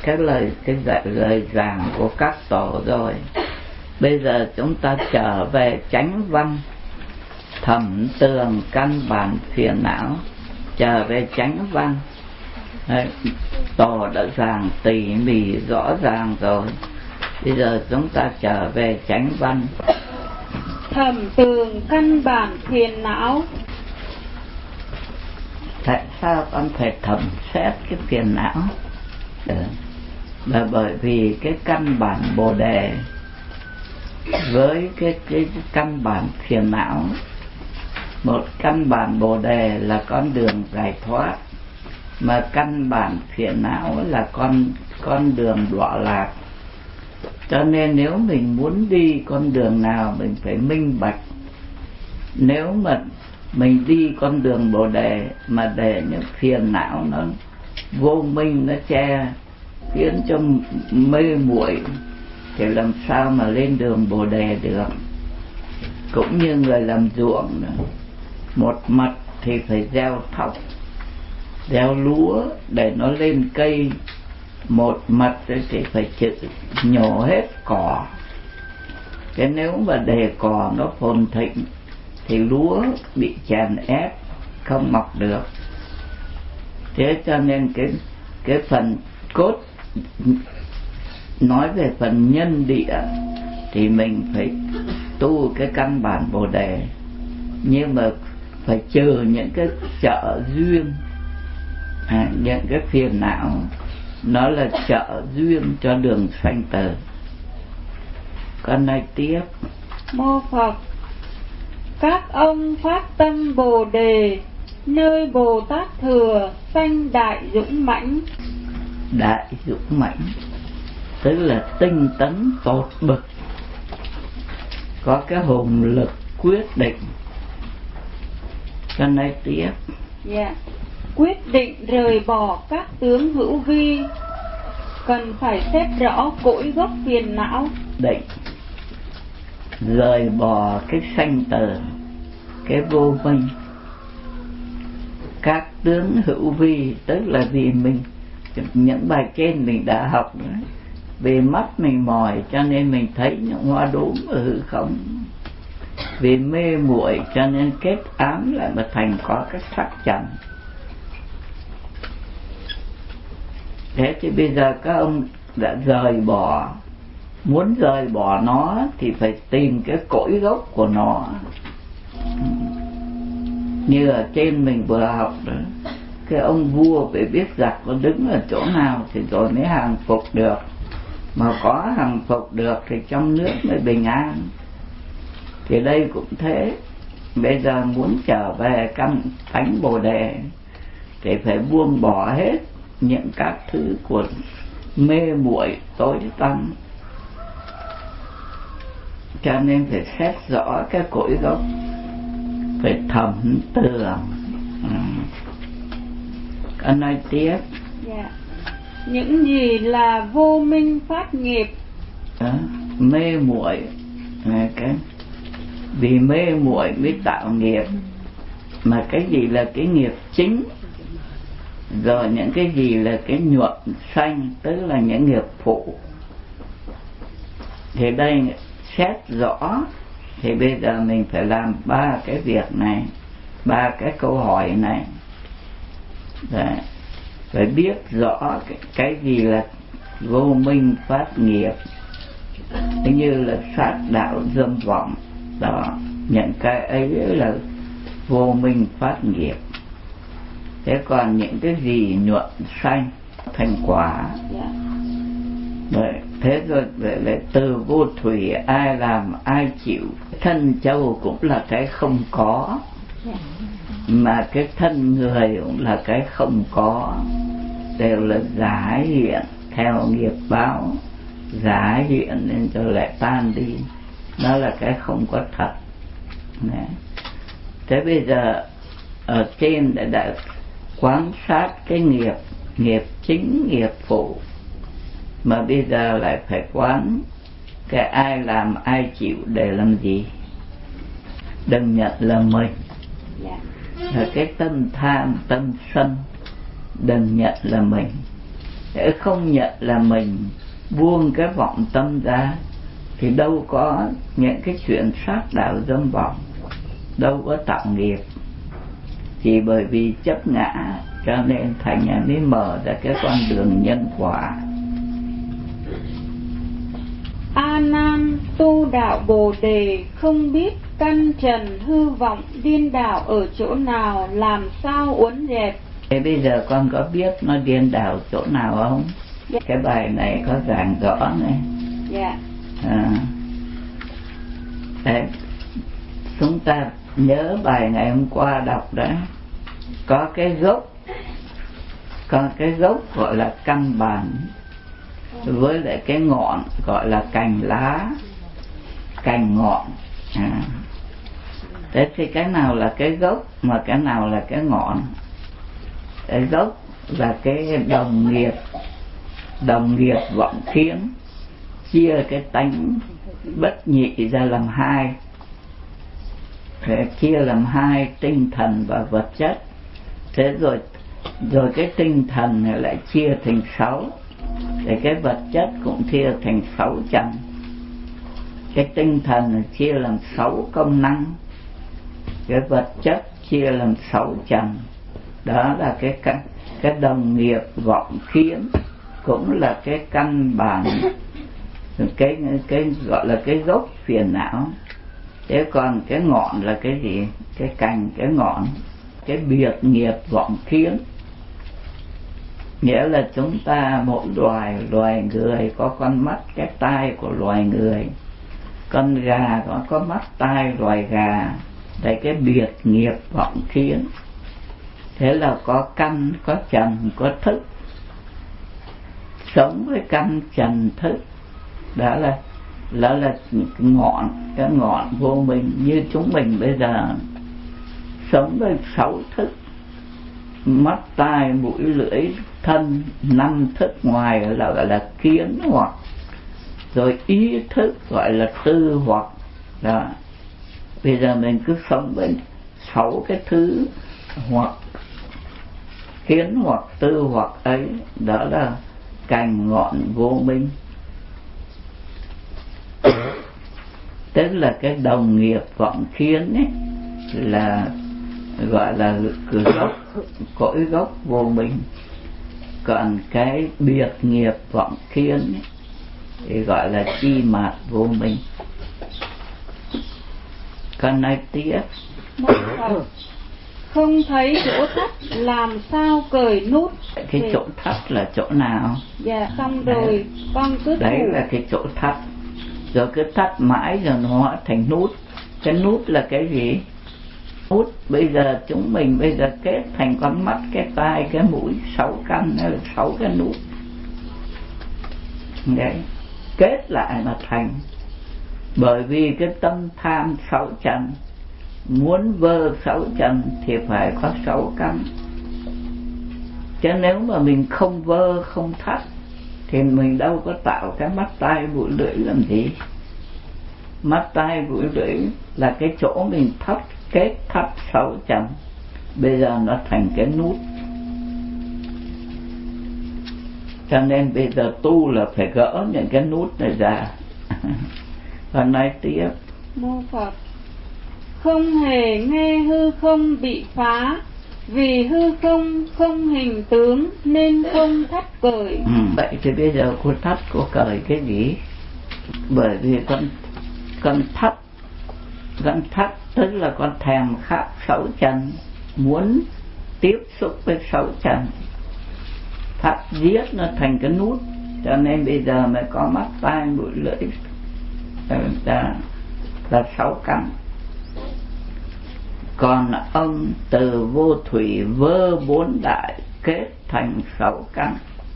cái lời giảng của các tổ rồi. Bây giờ chúng ta trở về chánh văn, thẩm tường căn bản phiền não, trở về chánh văn. Tổ đã giảng tỉ mỉ rõ ràng rồi. Bây giờ chúng ta trở về chánh văn. Thẩm tường căn bản phiền não. Tại sao con phải thẩm xét cái phiền não? Là bởi vì cái căn bản Bồ Đề với cái căn bản phiền não. Một căn bản Bồ Đề là con đường giải thoát, mà căn bản phiền não là con đường đọa lạc. Cho nên nếu mình muốn đi con đường nào mình phải minh bạch. Nếu mà mình đi con đường Bồ Đề mà để những phiền não nó vô minh, nó che khiến cho mê muội thì làm sao mà lên đường Bồ Đề được. Cũng như người làm ruộng, một mặt thì phải gieo thóc, gieo lúa để nó lên cây, một mặt thì phải nhổ hết cỏ. Cái nếu mà để cỏ nó phồn thịnh thì lúa bị chèn ép không mọc được. Thế cho nên cái phần cốt nói về phần nhân địa thì mình phải tu cái căn bản Bồ Đề, nhưng mà phải trừ những cái trợ duyên, những cái phiền não nó là trợ duyên cho đường sanh tử. Con nói tiếp. Mô Phật. Các ông phát tâm Bồ Đề, nơi Bồ Tát thừa sanh đại dũng mãnh. Đại dũng mãnh tức là tinh tấn tột bực, có cái hùng lực quyết định. Con nói tiếp. Dạ. Quyết định rời bỏ các tướng hữu vi, cần phải xét rõ cội gốc phiền não. Định rời bỏ cái sanh tử, cái vô minh. Các tướng hữu vi tức là vì mình, những bài trên mình đã học nữa, vì mắt mình mỏi cho nên mình thấy những hoa đốm ở hư không, vì mê muội cho nên kết ám lại mà thành có cái sắc trần. Thế thì bây giờ các ông đã rời bỏ, muốn rời bỏ nó thì phải tìm cái cội gốc của nó. Như ở trên mình vừa học đó, cái ông vua phải biết giặc có đứng ở chỗ nào thì rồi mới hàng phục được. Mà có hàng phục được thì trong nước mới bình an. Thì đây cũng thế. Bây giờ muốn trở về căn tánh Bồ Đề thì phải buông bỏ hết những các thứ của mê muội tối tăm. Cho nên phải xét rõ cái cội gốc, phải thẩm tường. Con nói tiếp. Dạ. Những gì là vô minh phát nghiệp. Mê muội, cái vì mê muội mới tạo nghiệp. Mà cái gì là cái nghiệp chính, rồi những cái gì là cái nhuận sanh, tức là những nghiệp phụ. Thì đây xét rõ. Thì bây giờ mình phải làm ba cái việc này, ba cái câu hỏi này. Đấy. Phải biết rõ cái gì là vô minh phát nghiệp, như là sát đạo dâm vọng đó, những cái ấy là vô minh phát nghiệp. Thế còn những cái gì nhuận sanh thành quả. Đấy. Thế rồi lại từ vô thủy, ai làm ai chịu. Thân châu cũng là cái không có, mà cái thân người cũng là cái không có. Đều là giả hiện theo nghiệp báo, giả hiện nên cho lại tan đi. Nó là cái không có thật. Đấy. Thế bây giờ ở trên đã quan sát cái nghiệp chính, nghiệp phụ, mà bây giờ lại phải quán cái ai làm ai chịu để làm gì. Đừng nhận là mình. Là cái tâm tham, tâm sân, đừng nhận là mình. để không nhận là mình buông cái vọng tâm ra thì đâu có những cái chuyện sát đạo dâm vọng, đâu có tạo nghiệp. Chỉ bởi vì chấp ngã cho nên thành ra mới mở ra cái con đường nhân quả. A Nan tu đạo Bồ Đề không biết căn trần hư vọng điên đảo ở chỗ nào, làm sao uốn dẹp? Thế bây giờ con có biết nó điên đảo chỗ nào không? Dạ. Cái bài này có giảng rõ này. Dạ. Đấy, chúng ta nhớ bài ngày hôm qua đọc đó, có cái gốc gọi là căn bản, với lại cái ngọn gọi là cành lá, cành ngọn. Thế thì cái nào là cái gốc mà cái nào là cái ngọn? Cái gốc là cái đồng nghiệp vọng kiến, chia cái tánh bất nhị ra làm hai, chia làm hai, tinh thần và vật chất. Thế rồi cái tinh thần này lại chia thành 6, để cái vật chất cũng chia thành 6 trần. Cái tinh thần này chia làm 6 công năng, cái vật chất chia làm 6 trần. Đó là cái đồng nghiệp vọng kiến, cũng là cái căn bản, cái gọi là cái gốc phiền não. Thế còn cái ngọn là cái gì? Cái cành, cái ngọn, cái biệt nghiệp vọng kiến. Nghĩa là chúng ta mỗi loài người có con mắt, cái tai của loài người. Con gà có mắt tai loài gà. Đấy, cái biệt nghiệp vọng kiến. Thế là có căn, có trần, có thức. Sống với căn trần thức, đó là ngọn, cái ngọn vô minh. Như chúng mình bây giờ sống với 6 thức: mắt tai mũi lưỡi thân, 5 thức ngoài gọi là kiến hoặc, rồi ý thức gọi là tư hoặc. Đó, bây giờ mình cứ sống với 6 cái thứ hoặc, kiến hoặc, tư hoặc ấy. Đó là cành ngọn vô minh. Tức là cái đồng nghiệp vọng kiến ấy, là gọi là cội gốc vô minh. Còn cái biệt nghiệp vọng kiến ấy, thì gọi là chi mạt vô minh. Con nói tiếp. Không thấy chỗ thắt, làm sao cởi nút? Cái chỗ thắt là chỗ nào? Dạ, xong rồi con cứ đấy là cái chỗ thắt. Rồi cứ thắt mãi rồi nó hóa thành nút. Cái nút là cái gì? Nút bây giờ chúng mình bây giờ kết thành con mắt, cái tai, cái mũi, 6 căn, hay là 6 cái nút. Đấy, kết lại mà thành. Bởi vì cái tâm tham 6 trần, muốn vơ 6 trần thì phải có 6 căn. Chứ nếu mà mình không vơ, không thắt thì mình đâu có tạo cái mắt tai mũi lưỡi làm gì. Mắt tai mũi lưỡi là cái chỗ mình kết thắt 6 trần. Bây giờ nó thành cái nút. Cho nên bây giờ tu là phải gỡ những cái nút này ra. Và nói tiếp. Mô Phật. Không hề nghe hư không bị phá, vì hư không không hình tướng nên không thắt cởi. Vậy thì bây giờ cô thắt, cô cởi cái gì? Bởi vì con thắt tức là con thèm khát 6 trần, muốn tiếp xúc với 6 trần. Thắt giết nó thành cái nút. Cho nên bây giờ mới có mắt tai mũi lưỡi là 6 căn. Còn ông từ vô thủy vơ 4 đại kết thành 6 căn.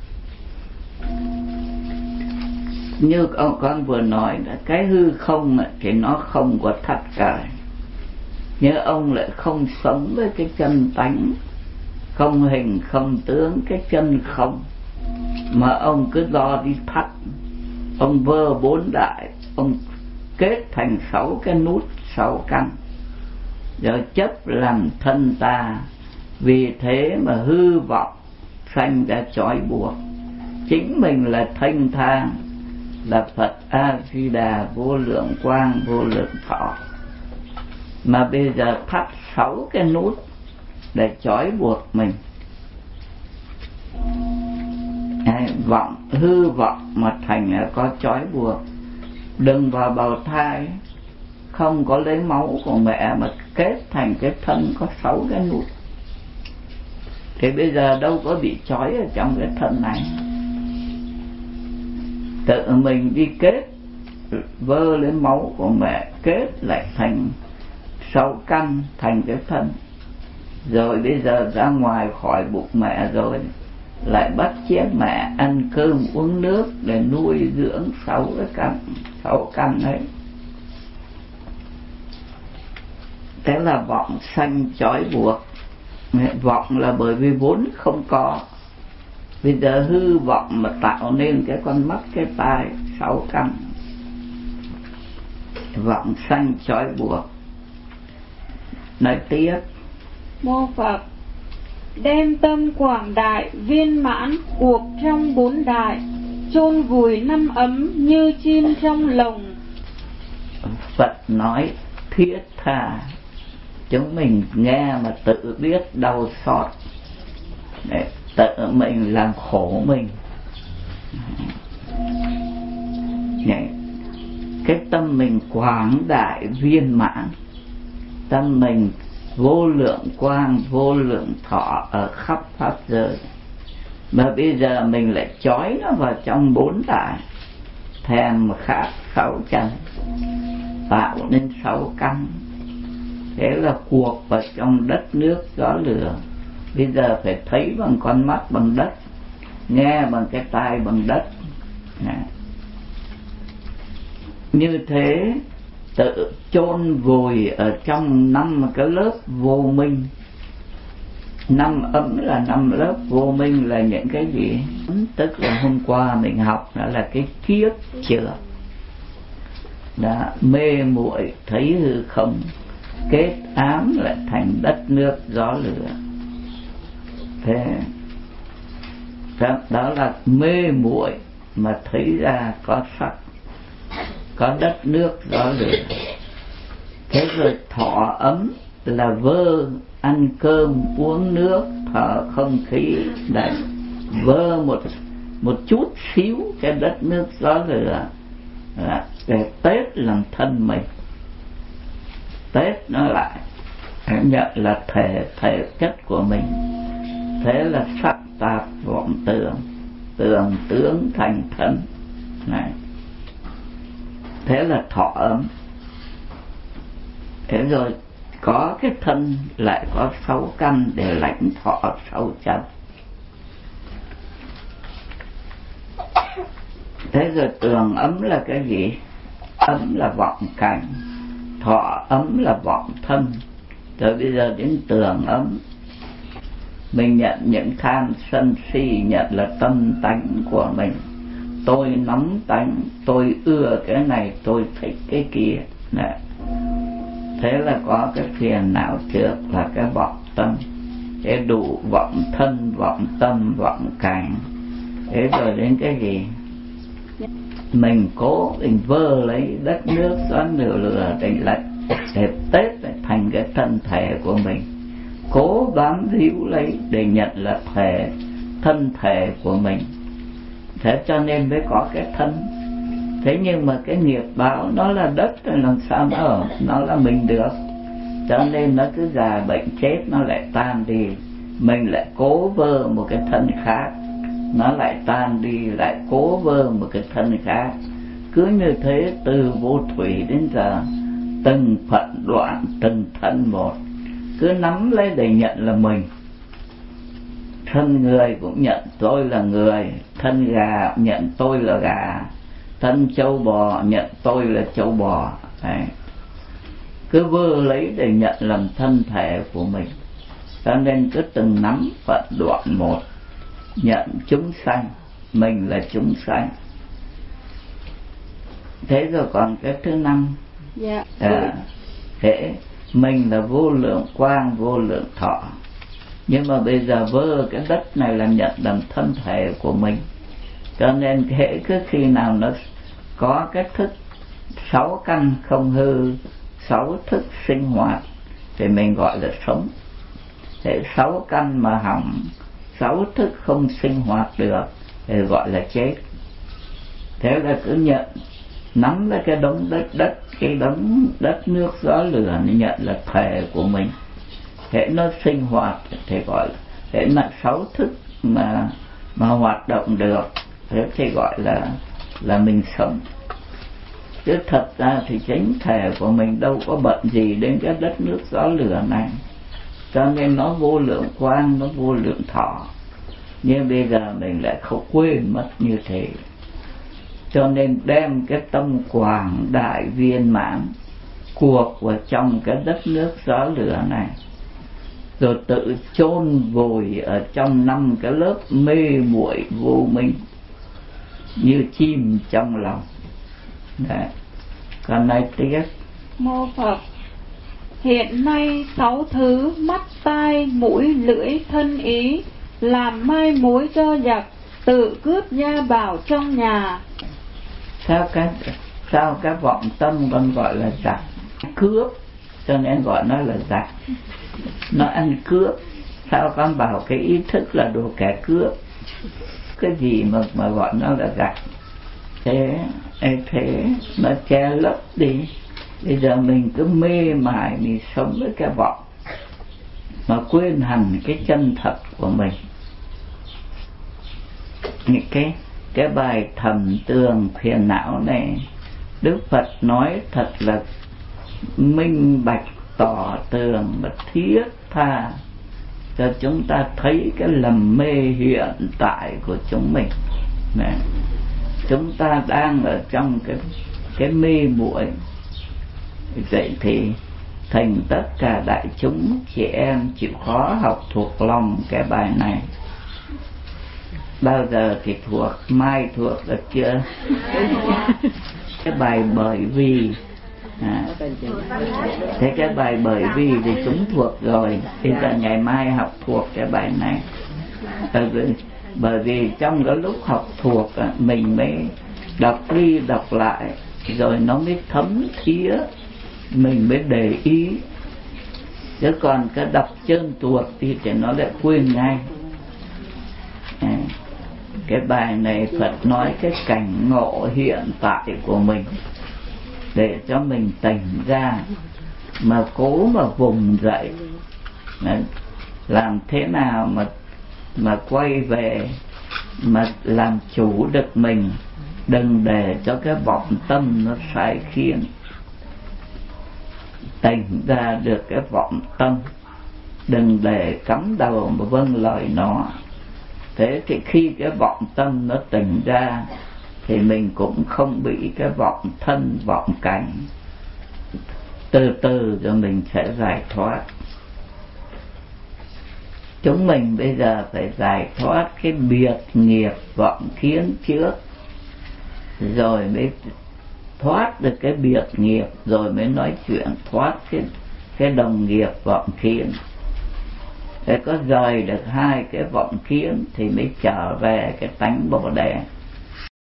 Như con vừa nói là cái hư không thì nó không có thắt cởi. Nhưng ông lại không sống với cái chân tánh, không hình không tướng, cái chân không, mà ông cứ lo đi thắt. Ông vơ 4 đại, ông kết thành 6 cái nút, 6 căn, rồi chấp làm thân ta. Vì thế mà hư vọng sanh ra trói buộc. chính mình là thanh thang, là Phật A Di Đà vô lượng quang vô lượng thọ, mà bây giờ thắt 6 cái nút để trói buộc mình. Vọng hư vọng mà thành là có trói buộc. Đừng vào bào thai không có lấy máu của mẹ mà kết thành cái thân có 6 cái nút, thì bây giờ đâu có bị trói ở trong cái thân này. Tự mình đi kết, vơ lấy máu của mẹ kết lại thành 6 căn thành cái thân. Rồi bây giờ ra ngoài khỏi bụng mẹ rồi lại bắt chước mẹ ăn cơm uống nước để nuôi dưỡng 6 căn ấy. Thế là vọng sanh trói buộc. Vọng là bởi vì vốn không có, bây giờ hư vọng mà tạo nên cái con mắt cái tai 6 căn. Vọng sanh trói buộc. Nói tiếp. Mô Phật. Đem tâm quảng đại viên mãn buộc trong 4 đại, chôn vùi 5 ấm như chim trong lồng. Phật nói thiết tha, chúng mình nghe mà tự biết đau xót, để tự mình làm khổ mình. Cái tâm mình quảng đại viên mãn, tâm mình vô lượng quang vô lượng thọ ở khắp pháp giới, mà bây giờ mình lại trói nó vào trong 4 đại, thèm khát 6 chân, tạo nên 6 căn. Thế là cuộc vào trong đất nước gió lửa. Bây giờ phải thấy bằng con mắt bằng đất, nghe bằng cái tai bằng đất. Như thế tự chôn vùi ở trong 5 cái lớp vô minh. 5 ấm là 5 lớp vô minh là những cái gì? Tức là hôm qua mình học đó là cái kiếp trước đã mê muội thấy hư không, kết ám lại thành đất nước gió lửa. Thế đó là mê muội mà thấy ra có sắc, có đất nước gió lửa. Thế rồi thọ ấm là vơ ăn cơm uống nước thở không khí, đấy, vơ một chút xíu cái đất nước gió lửa để Tết làm thân mình. Tết nó lại nhận là thể chất của mình. Thế là sắc tạp vọng tưởng, tưởng tướng thành thân này. Thế là thọ ấm. Thế rồi có cái thân lại có 6 căn để lãnh thọ 6 chân. Thế rồi tường ấm là cái gì? Ấm là vọng cảnh, thọ ấm là vọng thân. Rồi bây giờ đến tường ấm, mình nhận những tham sân si, nhận là tâm tánh của mình. Tôi nóng tánh, tôi ưa cái này, tôi thích cái kia. Đấy. Thế là có cái phiền não trước là cái vọng tâm. Thế đủ vọng thân, vọng tâm, vọng cảnh. Thế rồi đến cái gì? Mình cố mình vơ lấy đất nước gió lửa để Tết lại thành cái thân thể của mình. Cố bám víu lấy để nhận là thân thể của mình. Thế cho nên mới có cái thân. Thế nhưng mà cái nghiệp báo nó là đất rồi làm sao nó là mình được. Cho nên nó cứ già bệnh chết nó lại tan đi. Mình lại cố vơ một cái thân khác, nó lại tan đi, lại cố vơ một cái thân khác. Cứ như thế từ vô thủy đến giờ, từng phận đoạn từng thân một, cứ nắm lấy để nhận là mình. Thân người cũng nhận tôi là người, thân gà cũng nhận tôi là gà, thân châu bò nhận tôi là châu bò. Đấy. Cứ vơ lấy để nhận làm thân thể của mình. Cho nên cứ từng nắm phận đoạn một, nhận chúng sanh, mình là chúng sanh. Thế rồi còn cái thứ 5. Thế mình là vô lượng quang vô lượng thọ. Nhưng mà bây giờ vơ cái đất này là nhận làm thân thể của mình. Cho nên hễ cứ khi nào nó có cái thức 6 căn không hư, 6 thức sinh hoạt thì mình gọi là sống. Hễ 6 căn mà hỏng, 6 thức không sinh hoạt được thì gọi là chết. Thế là cứ nhận, nắm lấy cái đống đất, cái đống đất nước gió lửa, nhận là thể của mình. Hễ nó sinh hoạt thì gọi là, hễ mà 6 thức mà hoạt động được thế thì gọi là mình sống. Chứ thật ra thì chính thể của mình đâu có bận gì đến cái đất nước gió lửa này, cho nên nó vô lượng quang, nó vô lượng thọ. Nhưng bây giờ mình lại không quên mất như thế, cho nên đem cái tâm quảng đại viên mãn cuộc vào trong cái đất nước gió lửa này, rồi tự chôn vùi ở trong 5 cái lớp mê muội vô minh như chim trong lòng. Đấy. Còn này tiếp. Mô Phật. Hiện nay 6 thứ mắt, tai, mũi, lưỡi, thân, ý làm mai mối cho giặc tự cướp gia bảo trong nhà. Sao cái vọng tâm con gọi là giặc? Cướp, cho nên gọi nó là giặc. Nó ăn cướp. Sao con bảo cái ý thức là đồ kẻ cướp? Cái gì mà gọi nó là giặc? Thế nó che lấp đi. Bây giờ mình cứ mê mải, mình sống với cái vọng mà quên hẳn cái chân thật của mình. Những cái bài thầm tường phiền não này, Đức Phật nói thật là minh bạch tỏ tường và thiết tha cho chúng ta thấy cái lầm mê hiện tại của chúng mình. Này, chúng ta đang ở trong cái mê muội. Vậy thì thành tất cả đại chúng chị em chịu khó học thuộc lòng cái bài này. Bao giờ thì thuộc, mai thuộc được chưa? Cái bài bởi vì thế cái bài bởi vì thì chúng thuộc rồi. Bây giờ ngày mai học thuộc cái bài này. Bởi vì trong cái lúc học thuộc mình mới đọc đi đọc lại, rồi nó mới thấm thía, mình mới để ý. Chứ còn cái đọc trơn tuột thì nó lại quên ngay. Cái bài này Phật nói cái cảnh ngộ hiện tại của mình để cho mình tỉnh ra, mà cố mà vùng dậy, làm thế nào mà quay về, mà làm chủ được mình, đừng để cho cái vọng tâm nó sai khiến. Tỉnh ra được cái vọng tâm, đừng để cắm đầu mà vâng lời nó. Thế thì khi cái vọng tâm nó tỉnh ra thì mình cũng không bị cái vọng thân, vọng cảnh. Từ từ rồi mình sẽ giải thoát. Chúng mình bây giờ phải giải thoát cái biệt nghiệp vọng kiến trước, rồi mới thoát được cái biệt nghiệp, rồi mới nói chuyện thoát cái đồng nghiệp vọng kiến. Để có rời được 2 cái vọng kiến thì mới trở về cái tánh Bồ Đề.